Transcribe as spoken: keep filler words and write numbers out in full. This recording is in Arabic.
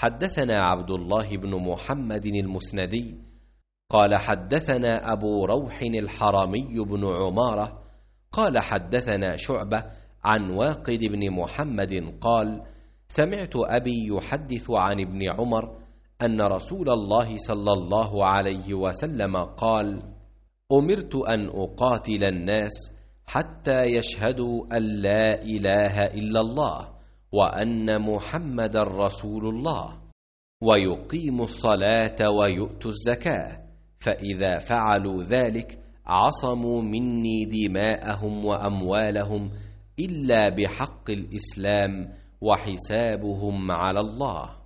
حدثنا عبد الله بن محمد المسندي قال حدثنا أبو روح الحرمي بن عمارة قال حدثنا شعبة عن واقد بن محمد قال سمعت أبي يحدث عن ابن عمر أن رسول الله صلى الله عليه وسلم قال أمرت أن أقاتل الناس حتى يشهدوا أن لا إله إلا الله وأن محمد رسول الله ويقيموا الصلاة ويؤتوا الزكاة، فإذا فعلوا ذلك عصموا مني دماءهم وأموالهم إلا بحق الإسلام وحسابهم على الله.